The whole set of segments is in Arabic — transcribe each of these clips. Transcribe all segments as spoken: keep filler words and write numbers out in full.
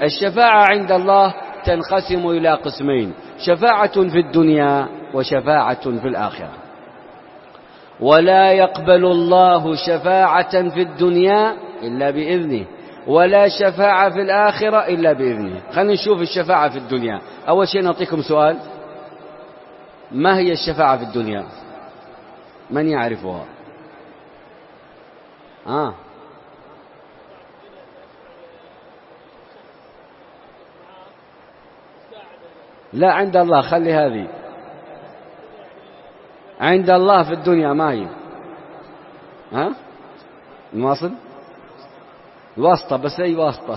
الشفاعة عند الله تنقسم إلى قسمين: شفاعة في الدنيا وشفاعة في الآخرة. ولا يقبل الله شفاعة في الدنيا إلا بإذنه، ولا شفاعة في الآخرة إلا بإذنه. خلينا نشوف الشفاعة في الدنيا. أول شيء نعطيكم سؤال: ما هي الشفاعة في الدنيا؟ من يعرفها؟ آه. لا، عند الله، خلي هذه عند الله. في الدنيا ما هي؟ ها؟ نواصل؟ الواسطة، بس أي واسطة؟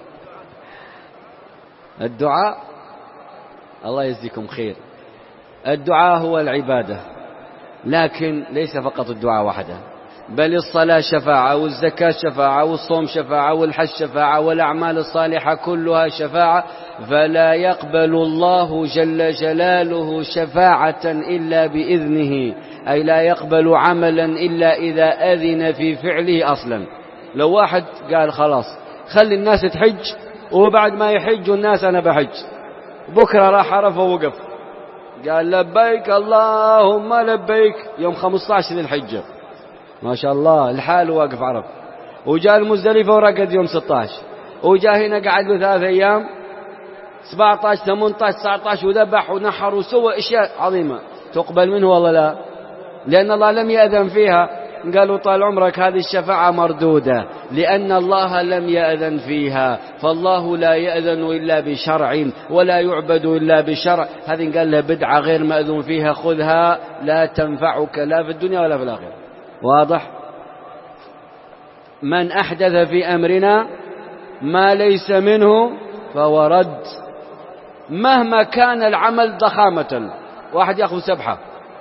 الدعاء. الله يجزيكم خير. الدعاء هو العبادة، لكن ليس فقط الدعاء وحده، بل الصلاة شفاعة، والزكاة شفاعة، والصوم شفاعة، والحج شفاعة، والأعمال الصالحة كلها شفاعة. فلا يقبل الله جل جلاله شفاعة إلا بإذنه، أي لا يقبل عملا إلا إذا أذن في فعله أصلا. لو واحد قال خلاص خلي الناس تحج، وبعد ما يحجوا الناس أنا بحج، بكرة راح عرفه ووقف قال لبيك اللهم لبيك يوم خمسة عشر ذي الحجة، ما شاء الله الحال واقف عرف، وجاء المزدلفة ورقد يوم ستة عشر، وجاء هنا قعد له ثلاث أيام سبعة عشر ثمانية عشر تسعة عشر وذبح ونحر وسوى أشياء عظيمة، تقبل منه والله لا؟ لأن الله لم يأذن فيها. قالوا طال عمرك هذه الشفاعة مردودة، لأن الله لم يأذن فيها، فالله لا يأذن إلا بشرع ولا يعبد إلا بشرع. هذه قال له بدعة غير مأذون فيها، خذها لا تنفعك لا في الدنيا ولا في الآخرة. واضح؟ من أحدث في أمرنا ما ليس منه فهو رد. مهما كان العمل ضخامة، واحد يأخذ سبحة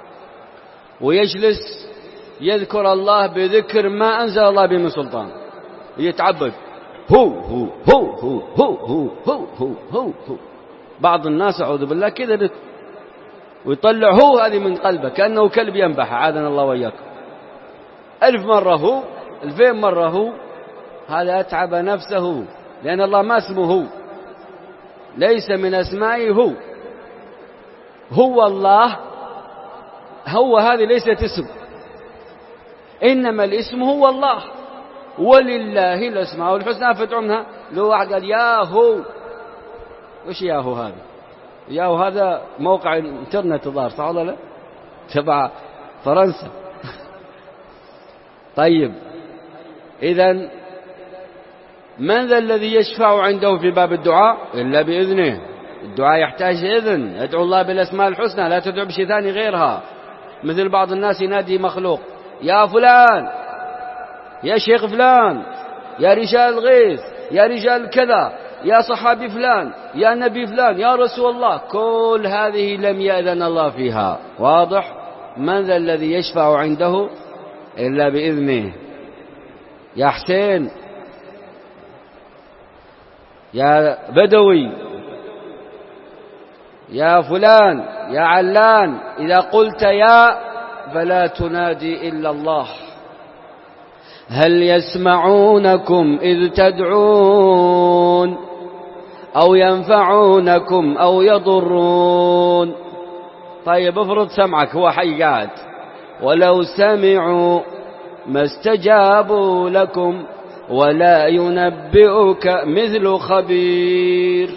ويجلس يذكر الله بذكر ما أنزل الله به من سلطان، يتعبد هو هو هو هو هو هو هو هو هو هو. بعض الناس أعوذ بالله كذا ويطلع هو هذه من قلبه كأنه كلب ينبح، عادنا الله وإياكم. ألف مرة هو، ألفين مرة هو، هذا أتعب نفسه، لأن الله ما اسمه هو، ليس من أسمائه هو. هو الله، هو هذه ليست اسم، إنما الاسم هو الله، ولله الأسماء الحسنى فادعوها. لو واحد قال يا هو، وش يا هو هذا؟ يا هو هذا موقع انترنت الظاهر، صح ولا لا؟ تبع فرنسا. طيب، إذن من ذا الذي يشفع عنده في باب الدعاء إلا بإذنه؟ الدعاء يحتاج إذن. ادعو الله بالأسماء الحسنى، لا تدعو بشيء ثاني غيرها. مثل بعض الناس ينادي مخلوق: يا فلان، يا شيخ فلان، يا رجال الغيث، يا رجال كذا، يا صحابي فلان، يا نبي فلان، يا رسول الله. كل هذه لم يأذن الله فيها. واضح؟ من ذا الذي يشفع عنده إلا بإذنه؟ يا حسين، يا بدوي، يا فلان، يا علان، إذا قلت يا فلا تنادي إلا الله. هل يسمعونكم إذ تدعون أو ينفعونكم أو يضرون؟ طيب افرض سمعك، هو حي قاعد، ولو سمعوا ما استجابوا لكم ولا ينبئك مثل خبير.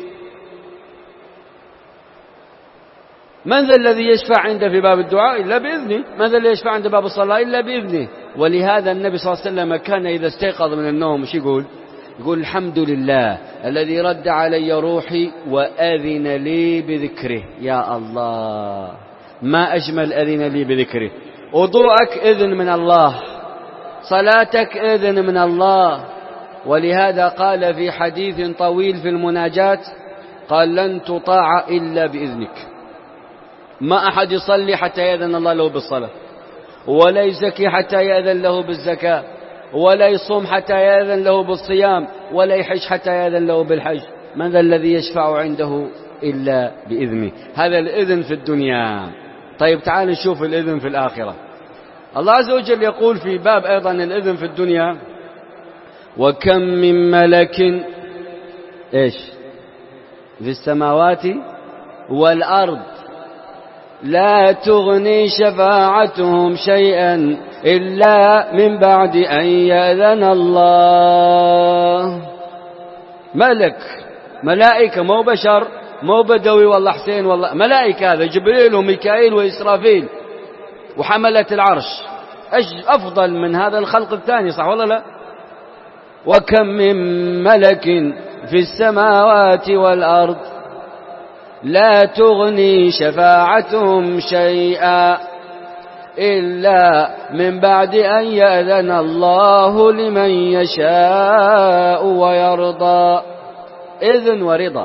من ذا الذي يشفع عنده في باب الدعاء إلا بإذنه؟ من ذا الذي يشفع عند باب الصلاة إلا بإذنه؟ ولهذا النبي صلى الله عليه وسلم كان إذا استيقظ من النوم مش يقول؟ يقول الحمد لله الذي رد علي روحي وأذن لي بذكره. يا الله، ما أجمل أذن لي بذكره. وضوءك إذن من الله، صلاتك إذن من الله. ولهذا قال في حديث طويل في المناجاة، قال لن تطاع إلا بإذنك. ما أحد يصلي حتى يأذن الله له بالصلاة، ولا يزكي حتى يأذن له بالزكاة، ولا يصوم حتى يأذن له بالصيام، ولا يحج حتى يأذن له بالحج. من ذا الذي يشفع عنده إلا بإذنه؟ هذا الإذن في الدنيا. طيب تعال نشوف الإذن في الآخرة. الله عز وجل يقول في باب أيضا الإذن في الدنيا: وكم من ملك إيش؟ في السماوات والأرض لا تغني شفاعتهم شيئا إلا من بعد أن يأذن الله. ملك، ملائكة، مو بشر، مو بدوي والله حسين والله ملائكة، هذا جبريل وميكائيل وإسرافيل وحملة العرش، أفضل من هذا الخلق الثاني، صح ولا لا؟ وكم من ملك في السماوات والأرض لا تغني شفاعتهم شيئا إلا من بعد أن يأذن الله لمن يشاء ويرضى. إذن ورضا.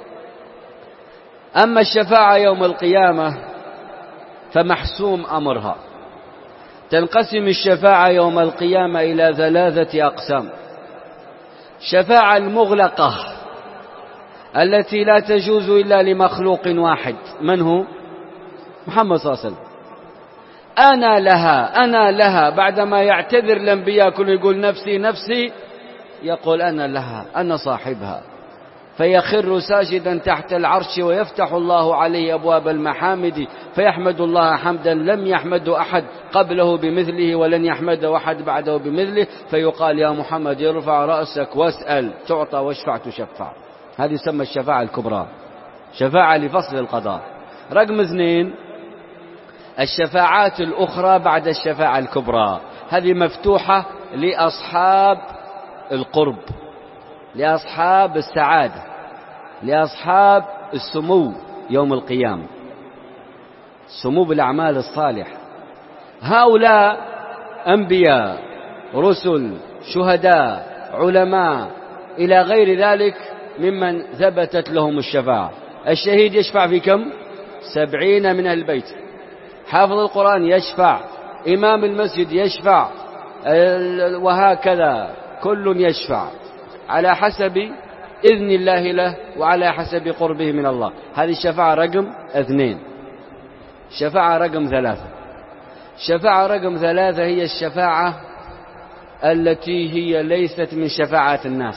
أما الشفاعة يوم القيامة فمحسوم أمرها. تنقسم الشفاعة يوم القيامة إلى ثلاثة أقسام. شفاعة المغلقة التي لا تجوز إلا لمخلوق واحد، من هو؟ محمد صلى الله عليه وسلم. أنا لها أنا لها، بعدما يعتذر الأنبياء كل يقول نفسي نفسي، يقول أنا لها، أنا صاحبها، فيخر ساجدا تحت العرش ويفتح الله عليه أبواب المحامد فيحمد الله حمدا لم يحمده أحد قبله بمثله ولن يحمده أحد بعده بمثله، فيقال يا محمد ارفع رأسك واسأل تعطى واشفع تشفع. هذه يسمى الشفاعة الكبرى، شفاعة لفصل القضاء. رقم اثنين الشفاعات الأخرى بعد الشفاعة الكبرى، هذه مفتوحة لأصحاب القرب، لأصحاب السعادة، لأصحاب السمو يوم القيامة، سمو بالأعمال الصالحة. هؤلاء أنبياء، رسل، شهداء، علماء إلى غير ذلك ممن ثبتت لهم الشفاعة. الشهيد يشفع في كم؟ سبعين من البيت. حافظ القرآن يشفع، إمام المسجد يشفع، وهكذا كل يشفع على حسب إذن الله له وعلى حسب قربه من الله. هذه الشفاعة رقم اثنين. شفاعة رقم ثلاثة، شفاعة رقم ثلاثة هي الشفاعة التي هي ليست من شفاعة الناس،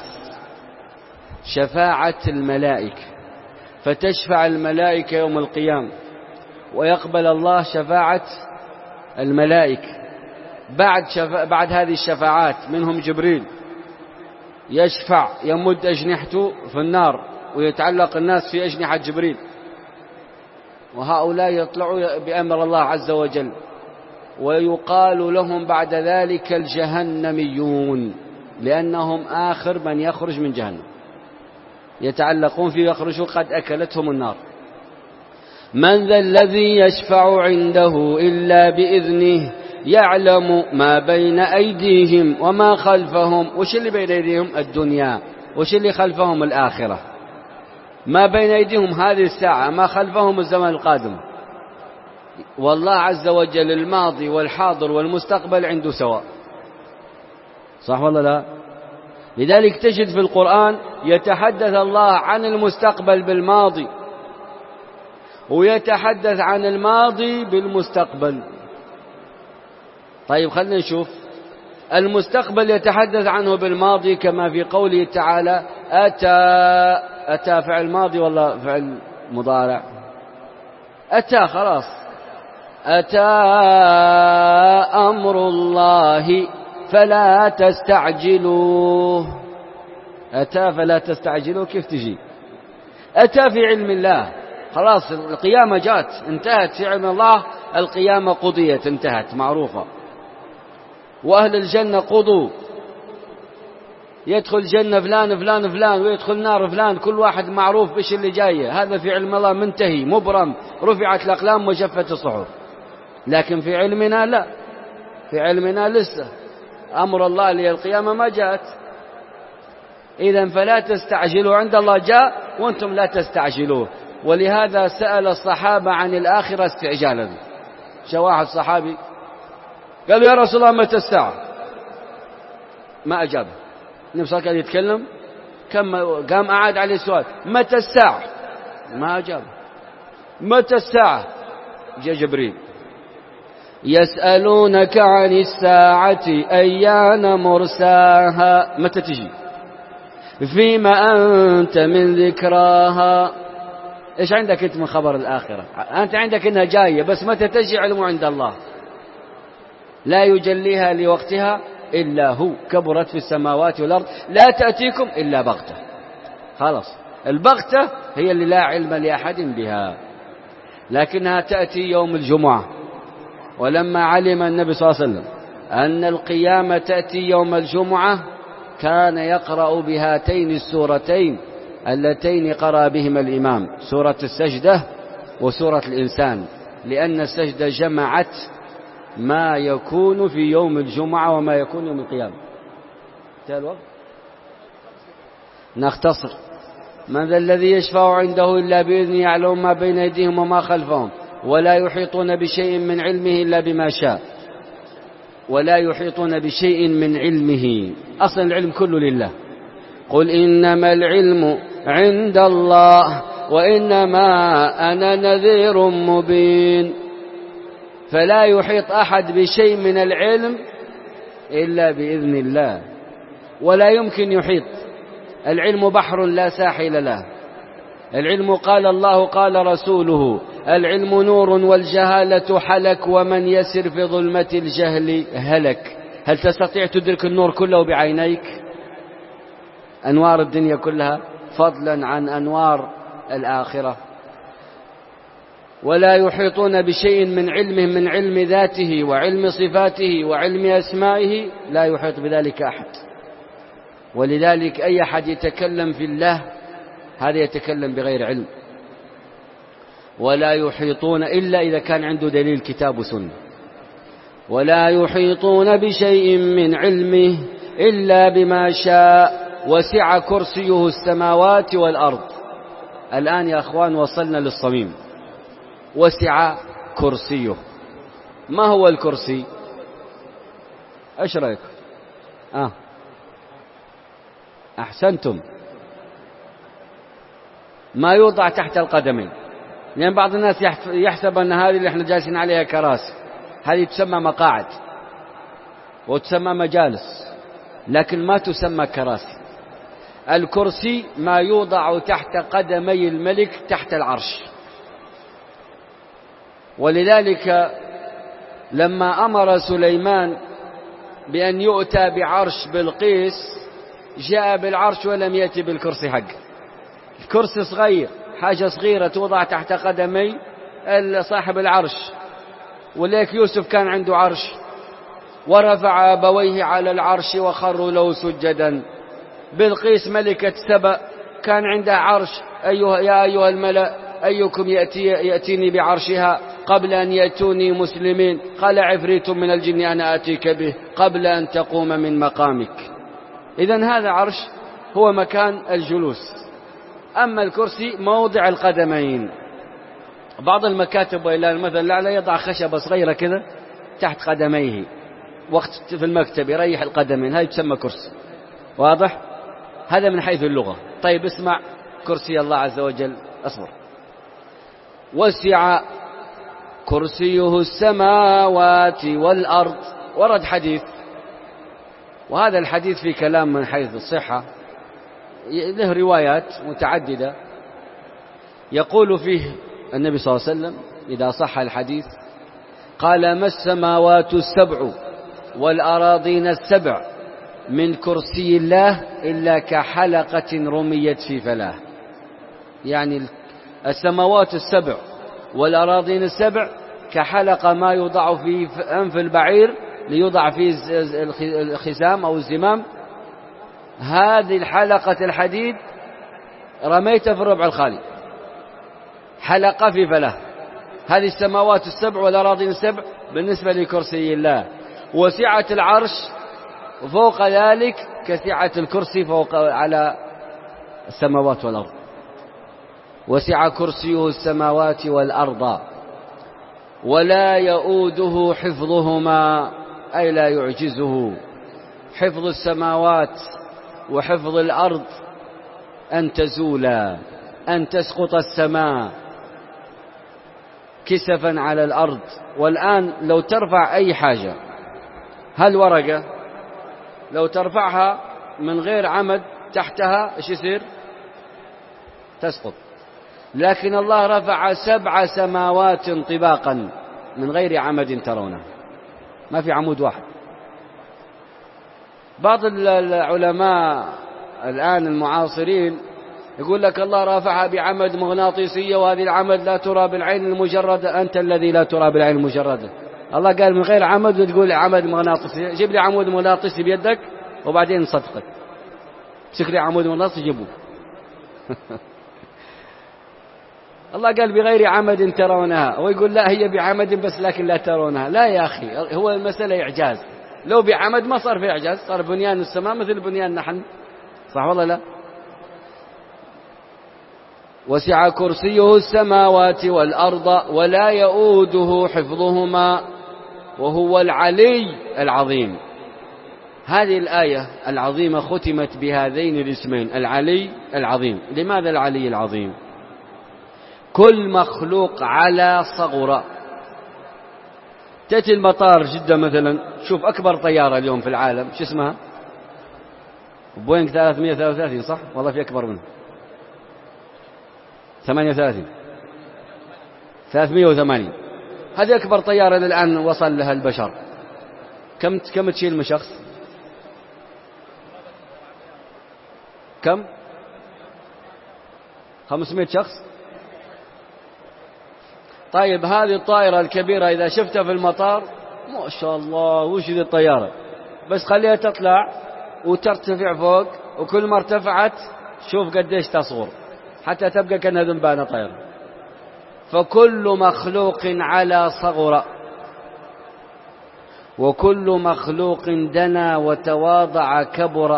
شفاعة الملائكة. فتشفع الملائكة يوم القيامة ويقبل الله شفاعة الملائكة. بعد, شفا... بعد هذه الشفاعات منهم جبريل يشفع يمد أجنحته في النار ويتعلق الناس في أجنحة جبريل، وهؤلاء يطلعوا بأمر الله عز وجل، ويقال لهم بعد ذلك الجهنميون، لأنهم آخر من يخرج من جهنم، يتعلقون فيه يخرجوا قد أكلتهم النار. من ذا الذي يشفع عنده إلا بإذنه يعلم ما بين أيديهم وما خلفهم. وش اللي بين أيديهم؟ الدنيا. وش اللي خلفهم؟ الآخرة. ما بين أيديهم هذه الساعة، ما خلفهم الزمن القادم. والله عز وجل الماضي والحاضر والمستقبل عنده سواء، صح ولا لا؟ لذلك تجد في القرآن يتحدث الله عن المستقبل بالماضي، ويتحدث عن الماضي بالمستقبل. طيب خلنا نشوف. المستقبل يتحدث عنه بالماضي كما في قوله تعالى أتى. أتى فعل ماضي ولا فعل مضارع؟ أتى، خلاص. أتى أمر الله فلا تستعجلوه. أتى فلا تستعجلوه، كيف تجي؟ أتى في علم الله، خلاص القيامة جات انتهت في علم الله، القيامة قضيت انتهت معروفة. وأهل الجنة قضوا، يدخل جنة فلان فلان فلان ويدخل نار فلان، كل واحد معروف بش اللي جاية، هذا في علم الله منتهي مبرم، رفعت الأقلام وجفت الصحف. لكن في علمنا لا، في علمنا لسه أمر الله للقيامة ما جاءت. إذن فلا تستعجلوا، عند الله جاء وأنتم لا تستعجلوه. ولهذا سأل الصحابة عن الآخرة استعجالا. شو واحد صحابي قالوا يا رسول الله متى الساعة؟ ما أجاب. النبي صلى الله عليه وسلم يتكلم، كم قام أعاد عليه السؤال متى الساعة؟ ما أجاب. متى الساعة؟ جاء جبريل يسألونك عن الساعة أيان مرساها، متى تجي؟ فيما أنت من ذكراها. إيش عندك أنت من خبر الآخرة؟ أنت عندك إنها جاية، بس متى تجي علمه عند الله، لا يجليها لوقتها إلا هو، كبرت في السماوات والأرض لا تأتيكم إلا بغتة. خلاص، البغتة هي اللي لا علم لأحد بها، لكنها تأتي يوم الجمعة. ولما علم النبي صلى الله عليه وسلم أن القيامة تأتي يوم الجمعة كان يقرأ بهاتين السورتين اللتين قرأ بهما الإمام، سورة السجدة وسورة الإنسان، لأن السجدة جمعت ما يكون في يوم الجمعة وما يكون يوم القيامة. انتهى الوقت، نختصر. من ذا الذي يشفع عنده إلا بإذنه، يعلم ما بين أيديهم وما خلفهم، ولا يحيطون بشيء من علمه إلا بما شاء. ولا يحيطون بشيء من علمه، أصلا العلم كله لله. قل إنما العلم عند الله وإنما أنا نذير مبين. فلا يحيط أحد بشيء من العلم إلا بإذن الله، ولا يمكن يحيط. العلم بحر لا ساحل له. العلم قال الله قال رسوله. العلم نور والجهالة حلك، ومن يسر في ظلمة الجهل هلك. هل تستطيع تدرك النور كله بعينيك؟ أنوار الدنيا كلها، فضلا عن أنوار الآخرة. ولا يحيطون بشيء من علمه، من علم ذاته وعلم صفاته وعلم أسمائه، لا يحيط بذلك أحد. ولذلك أي أحد يتكلم في الله هذا يتكلم بغير علم. ولا يحيطون إلا إذا كان عنده دليل كتاب وسنة. ولا يحيطون بشيء من علمه إلا بما شاء، وسع كرسيه السماوات والأرض. الآن يا أخوان وصلنا للصميم. وسع كرسيه. ما هو الكرسي؟ ايش رايك؟ آه. أحسنتم. ما يوضع تحت القدمين، لأن يعني بعض الناس يحسب أن هذه اللي احنا جالسين عليها كراسي، هذه تسمى مقاعد وتسمى مجالس، لكن ما تسمى كراسي. الكرسي ما يوضع تحت قدمي الملك تحت العرش. ولذلك لما أمر سليمان بأن يؤتى بعرش بلقيس جاء بالعرش ولم يأتي بالكرسي حقه. الكرسي صغير، حاجة صغيرة توضع تحت قدمي صاحب العرش. وليك يوسف كان عنده عرش، ورفع أبويه على العرش وخروا له سجدا. بلقيس ملكة سبأ كان عندها عرش. أيها يا أيها الملأ أيكم يأتي يأتيني بعرشها قبل أن يأتوني مسلمين؟ قال عفريت من الجن أنا آتيك به قبل أن تقوم من مقامك. إذن هذا عرش هو مكان الجلوس. أما الكرسي موضع القدمين. بعض المكاتب وإلى المثل لا يضع خشبة صغيرة كذا تحت قدميه وقت في المكتب يريح القدمين، هذا يسمى كرسي. واضح؟ هذا من حيث اللغة. طيب اسمع كرسي الله عز وجل. أصبر. وسع كرسيه السماوات والأرض. ورد حديث، وهذا الحديث في كلام من حيث الصحة، له روايات متعددة. يقول فيه النبي صلى الله عليه وسلم إذا صح الحديث قال: ما السماوات السبع والأراضين السبع من كرسي الله إلا كحلقة رميت في فلاه. يعني السماوات السبع والأراضين السبع كحلقة ما يوضع في أنف البعير ليوضع فيه الخزام أو الزمام. هذه الحلقة الحديد رميتها في الربع الخالي، حلقة في فلاه. هذه السماوات السبع والأراضين السبع بالنسبة لكرسي الله. وسعة العرش فوق ذلك كسعة الكرسي فوق على السماوات والأرض. وسع كرسيه السماوات والأرض ولا يؤوده حفظهما، أي لا يعجزه. حفظ السماوات وحفظ الأرض أن تزولا، أن تسقط السماء كسفا على الأرض. والآن لو ترفع أي حاجة، هل ورقة لو ترفعها من غير عمد تحتها إيش يصير؟ تسقط. لكن الله رفع سبع سماوات طباقا من غير عمد ترونه، ما في عمود واحد. بعض العلماء الآن المعاصرين يقول لك الله رفعها بعمد مغناطيسية، وهذه العمد لا ترى بالعين المجردة. أنت الذي لا ترى بالعين المجردة. الله قال من غير عمد وتقول عمد مغناطيسي. جيب لي عمود مغناطيسي بيدك وبعدين نصدقك. امسك لي عمود مغناطيسي جيبه. الله قال بغير عمد ترونها، ويقول لا هي بعمد بس لكن لا ترونها. لا يا أخي، هو المسألة إعجاز. لو بعمد ما صار في إعجاز، صار بنيان السماء مثل بنيان نحن، صح والله لا؟ وسع كرسيه السماوات والأرض ولا يؤوده حفظهما وهو العلي العظيم. هذه الآية العظيمة ختمت بهذين الاسمين، العلي العظيم. لماذا العلي العظيم؟ كل مخلوق على صغر. تأتي المطار جدة مثلا، شوف أكبر طيارة اليوم في العالم شو اسمها؟ بوينغ ثلاثمئة وثلاثة وثلاثين، صح؟ والله في أكبر منه، ثمانية وثلاثين، ثلاثمئة وثمانين. هذه أكبر طيارة الآن وصل لها البشر. كم كم تشيل من شخص؟ كم؟ خمسمائة شخص. طيب هذه الطائرة الكبيرة إذا شفتها في المطار ما شاء الله وش ذي الطيارة، بس خليها تطلع وترتفع فوق، وكل ما ارتفعت شوف قديش تصغر حتى تبقى كأنها ذنبانة طائرة. فكل مخلوق على صغر، وكل مخلوق دنا وتواضع كبر.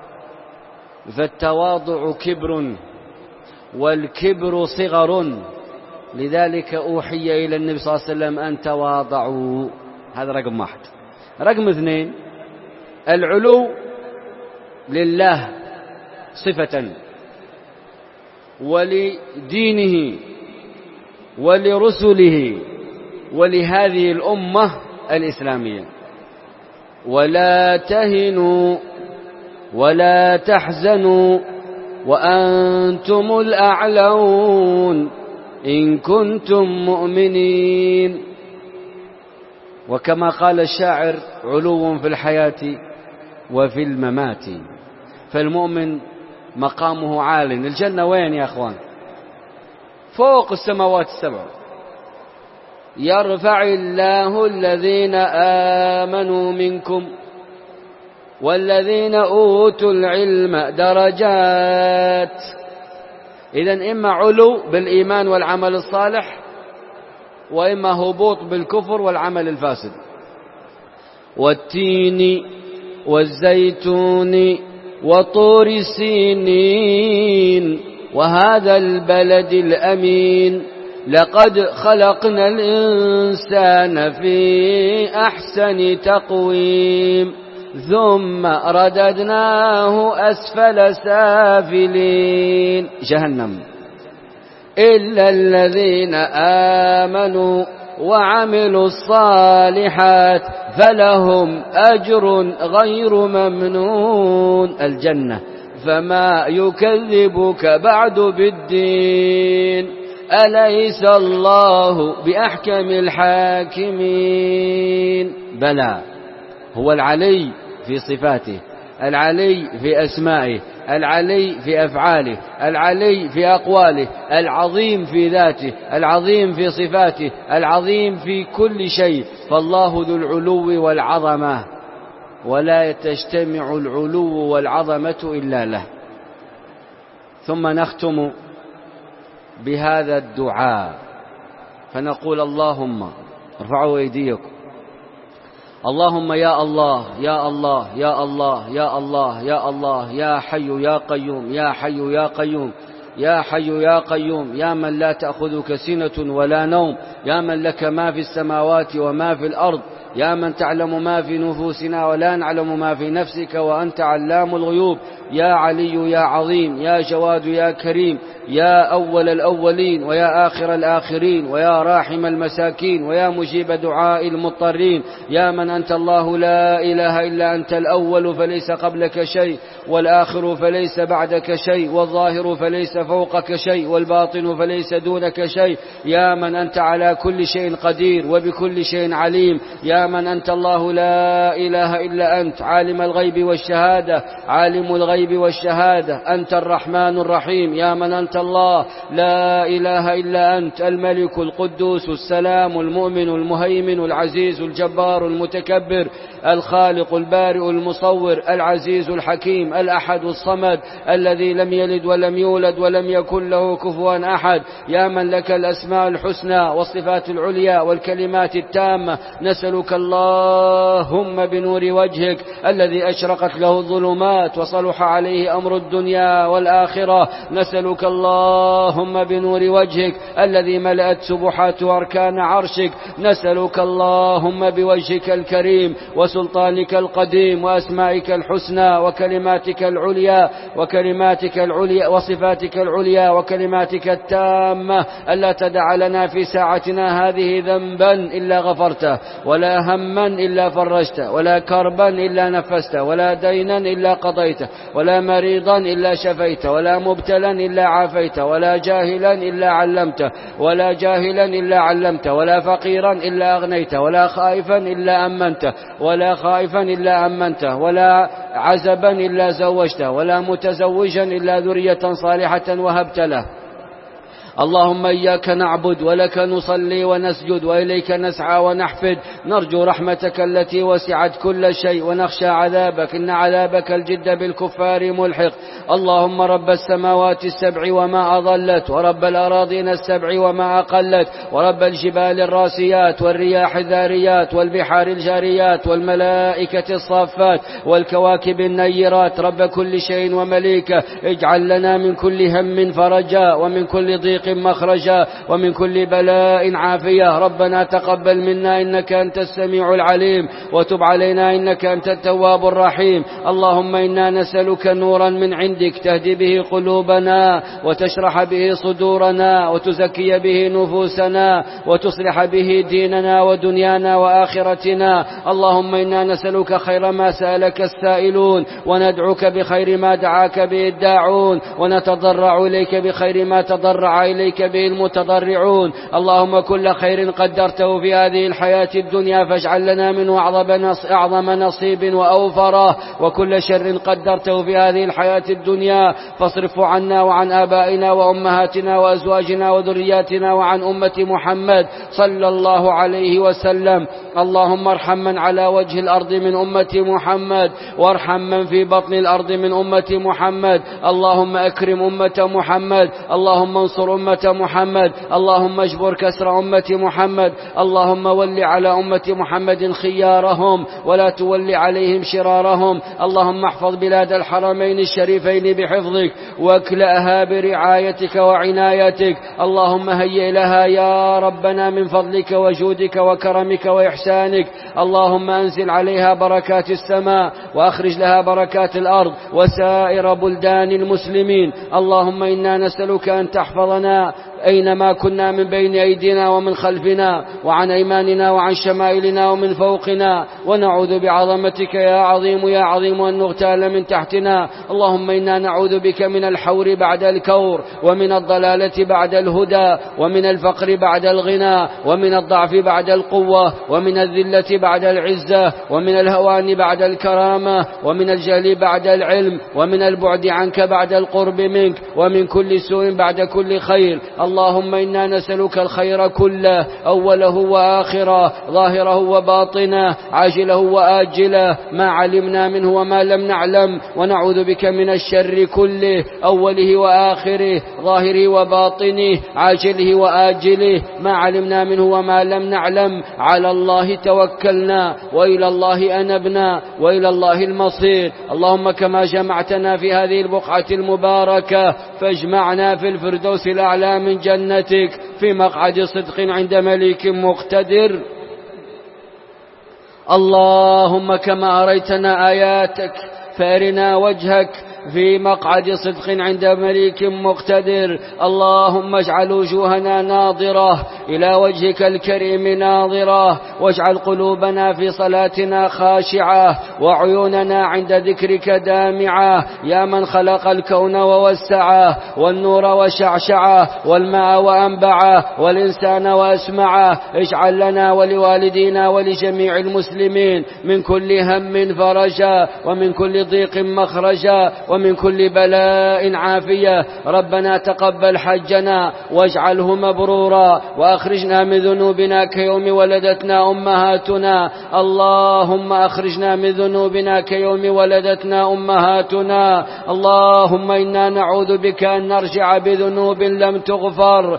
فالتواضع كبر والكبر صغر، لذلك أوحي إلى النبي صلى الله عليه وسلم أن تواضعوا. هذا رقم واحد. رقم اثنين، العلو لله صفة ولدينه ولرسله ولهذه الأمة الإسلامية. ولا تهنوا ولا تحزنوا وأنتم الأعلون إن كنتم مؤمنين. وكما قال الشاعر علو في الحياة وفي الممات. فالمؤمن مقامه عال. الجنة وين يا أخوان؟ فوق السماوات السبع. يرفع الله الذين آمنوا منكم والذين أوتوا العلم درجات. إذن إما علو بالإيمان والعمل الصالح، وإما هبوط بالكفر والعمل الفاسد. والتين والزيتون وطور سينين وهذا البلد الأمين لقد خلقنا الإنسان في أحسن تقويم ثم رددناه أسفل سافلين جهنم إلا الذين آمنوا وعملوا الصالحات فلهم أجر غير ممنون الجنة. فما يكذبك بعد بالدين أليس الله بأحكم الحاكمين. بلى، هو العلي في صفاته، العلي في أسمائه، العلي في أفعاله، العلي في أقواله، العظيم في ذاته، العظيم في صفاته، العظيم في كل شيء. فالله ذو العلو والعظمة، ولا تجتمع العلو والعظمة إلا له. ثم نختم بهذا الدعاء فنقول اللهم ارفعوا أيديكم. اللهم يا الله يا الله يا الله يا الله يا الله يا حي يا قيوم يا حي يا قيوم يا حي يا قيوم يا من لا تأخذك سنة ولا نوم، يا من لك ما في السماوات وما في الأرض، يا من تعلم ما في نفوسنا ولا نعلم ما في نفسك وأنت علام الغيوب. يا علي يا عظيم يا جواد يا كريم، يا أول الأولين ويا آخر الآخرين ويا راحم المساكين ويا مجيب دعاء المضطرين، يا من أنت الله لا إله إلا أنت، الأول فليس قبلك شيء، والآخر فليس بعدك شيء، والظاهر فليس فوقك شيء، والباطن فليس دونك شيء، يا من أنت على كل شيء قدير وبكل شيء عليم، يا من أنت الله لا إله إلا أنت، عالم الغيب والشهادة، عالم الغيب والشهادة، أنت الرحمن الرحيم، يا من أنت الله لا إله إلا أنت، الملك القدوس السلام المؤمن المهيمن العزيز الجبار المتكبر، الخالق البارئ المصور، العزيز الحكيم، الأحد الصمد، الذي لم يلد ولم يولد ولم يكن له كفوا أحد، يا من لك الأسماء الحسنى والصفات العليا والكلمات التامة، نسألك اللهم بنور وجهك الذي أشرقت له الظلمات وصلح عليه أمر الدنيا والآخرة، نسألك اللهم بنور وجهك الذي ملأت سبحات أركان عرشك، نسألك اللهم بوجهك الكريم وسلطانك القديم وأسمائك الحسنى وكلماتك العليا وكلماتك العليا وصفاتك العليا وكلماتك التامة ألا تدع لنا في ساعتنا هذه ذنبا إلا غفرته، ولا هما إلا فرجته، ولا كربا إلا نفسته، ولا دينا إلا قضيته، ولا مريضا إلا شفيته، ولا مبتلا إلا عافيته، ولا جاهلا إلا علمته، ولا جاهلا إلا علمته، ولا فقيرا إلا أغنيته، ولا خائفا إلا أمنته، ولا خائفا إلا أمنته، ولا عزبا إلا زوجته، ولا متزوجا إلا ذرية صالحة وهبت له. اللهم إياك نعبد ولك نصلي ونسجد وإليك نسعى ونحفد، نرجو رحمتك التي وسعت كل شيء ونخشى عذابك، إن عذابك الجد بالكفار ملحق. اللهم رب السماوات السبع وما أضلت، ورب الأراضين السبع وما أقلت، ورب الجبال الراسيات والرياح الذاريات والبحار الجاريات والملائكة الصافات والكواكب النيرات، رب كل شيء ومليكه، اجعل لنا من كل هم فرجا ومن كل ضيق مخرجا ومن كل بلاء عافية. ربنا تقبل منا إنك أنت السميع العليم، وتب علينا إنك أنت التواب الرحيم. اللهم إنا نسألك نورا من عندك تهدي به قلوبنا وتشرح به صدورنا وتزكي به نفوسنا وتصلح به ديننا ودنيانا وآخرتنا. اللهم إنا نسألك خير ما سألك السائلون، وندعوك بخير ما دعاك به الداعون، ونتضرع إليك بخير ما تضرع إليك به المتضرعون. اللهم كل خير قدرته في هذه الحياة الدنيا فاجعل لنا منه أعظم نصيب وأوفره، وكل شر قدرته في هذه الحياة الدنيا فاصرفه عنا وعن آبائنا وأمهاتنا وأزواجنا وذرياتنا وعن أمة محمد صلى الله عليه وسلم. اللهم ارحم من على وجه الأرض من أمة محمد، وارحم من في بطن الأرض من أمة محمد. اللهم أكرم أمة محمد، اللهم انصر أمة محمد، اللهم اجبر كسر أمة محمد. اللهم ول على أمة محمد خيارهم ولا تول عليهم شرارهم. اللهم احفظ بلاد الحرمين الشريفين بحفظك واكلأها برعايتك وعنايتك. اللهم هيئ لها يا ربنا من فضلك وجودك وكرمك وإحسانك. اللهم أنزل عليها بركات السماء وأخرج لها بركات الأرض وسائر بلدان المسلمين. اللهم إنا نسألك أن تحفظنا أينما كنا من بين أيدينا ومن خلفنا وعن أيماننا وعن شمائلنا ومن فوقنا، ونعوذ بعظمتك يا عظيم يا عظيم أن نغتال من تحتنا. اللهم إنا نعوذ بك من الحور بعد الكور، ومن الضلالة بعد الهدى، ومن الفقر بعد الغنى، ومن الضعف بعد القوة، ومن الذلة بعد العزة، ومن الهوان بعد الكرامة، ومن الجهل بعد العلم، ومن البعد عنك بعد القرب منك، ومن كل سوء بعد كل خير. اللهم إنا نسألك الخير كله، أوله وآخره، ظاهره وباطنه، عاجله وآجله، ما علمنا منه وما لم نعلم، ونعوذ بك من الشر كله، أوله وآخره، ظاهره وباطنه، عاجله وآجله، ما علمنا منه وما لم نعلم. على الله توكلنا وإلى الله أنبنا وإلى الله المصير. اللهم كما جمعتنا في هذه البقعة المباركة فاجمعنا في الفردوس الأعلى من جنتك في مقعد صدق عند مليك مقتدر. اللهم كما أريتنا آياتك فأرنا وجهك في مقعد صدق عند مليك مقتدر. اللهم اجعل وجوهنا ناظرة إلى وجهك الكريم ناظرة، واجعل قلوبنا في صلاتنا خاشعة، وعيوننا عند ذكرك دامعة، يا من خلق الكون ووسعه، والنور وشعشعه، والماء وأنبعه، والإنسان وأسمعه. اجعل لنا ولوالدينا ولجميع المسلمين من كل هم فرجا، ومن كل ضيق مخرجا، ومن كل بلاء عافية. ربنا تقبل حجنا واجعله مبرورا، وأخرجنا من ذنوبنا كيوم ولدتنا أمهاتنا. اللهم أخرجنا من ذنوبنا كيوم ولدتنا أمهاتنا. اللهم إنا نعوذ بك أن نرجع بذنوب لم تغفر.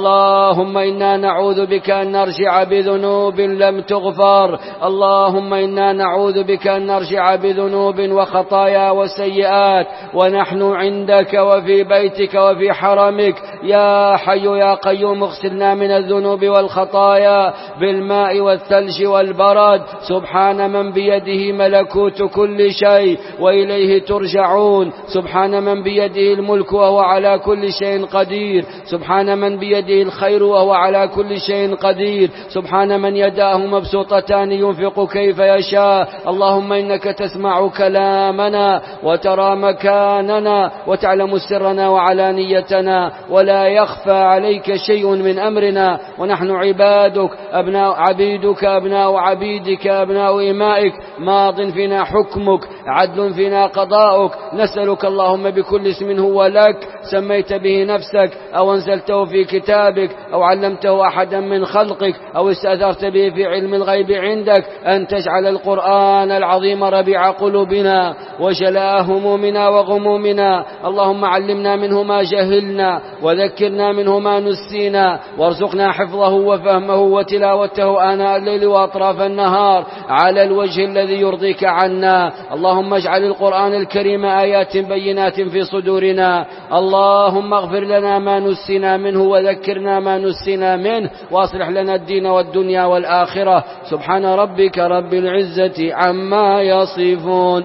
اللهم إنا نعوذ بك أن نرجع بذنوب لم تغفر. اللهم إنا نعوذ بك أن نرجع بذنوب وخطايا وسيئات ونحن عندك وفي بيتك وفي حرمك. يا حي يا قيوم اغسلنا من الذنوب والخطايا بالماء والثلج والبرد. سبحان من بيده ملكوت كل شيء وإليه ترجعون. سبحان من بيده الملك وهو على كل شيء قدير. سبحان من بيده الخير وهو على كل شيء قدير. سبحان من يداه مبسوطتان ينفق كيف يشاء. اللهم إنك تسمع كلامنا وترى مكاننا وتعلم سرنا وعلانيتنا، ولا يخفى عليك شيء من أمرنا، ونحن عبادك أبناء عبيدك أبناء عبيدك أبناء إمائك، ماض فينا حكمك عدل فينا قضاؤك. نسألك اللهم بكل اسم هو لك سميت به نفسك أو أنزلته في كتابك أو علمته أحدا من خلقك أو استأثرت به في علم الغيب عندك، أن تجعل القرآن العظيم ربيع قلوبنا وجلاء همومنا وغمومنا. اللهم علمنا منه ما جهلنا وذكرنا منه ما نسينا، وارزقنا حفظه وفهمه وتلاوته آناء الليل وأطراف النهار على الوجه الذي يرضيك عنا. اللهم اجعل القرآن الكريم آيات بينات في صدورنا. اللهم اغفر لنا ما نسينا منه وذكرنا ما نسينا منه، واصلح لنا الدين والدنيا والآخرة. سبحان ربك رب العزة عما يصفون،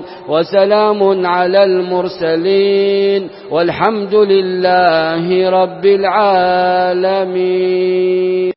وسلام على المرسلين، والحمد لله رب العالمين.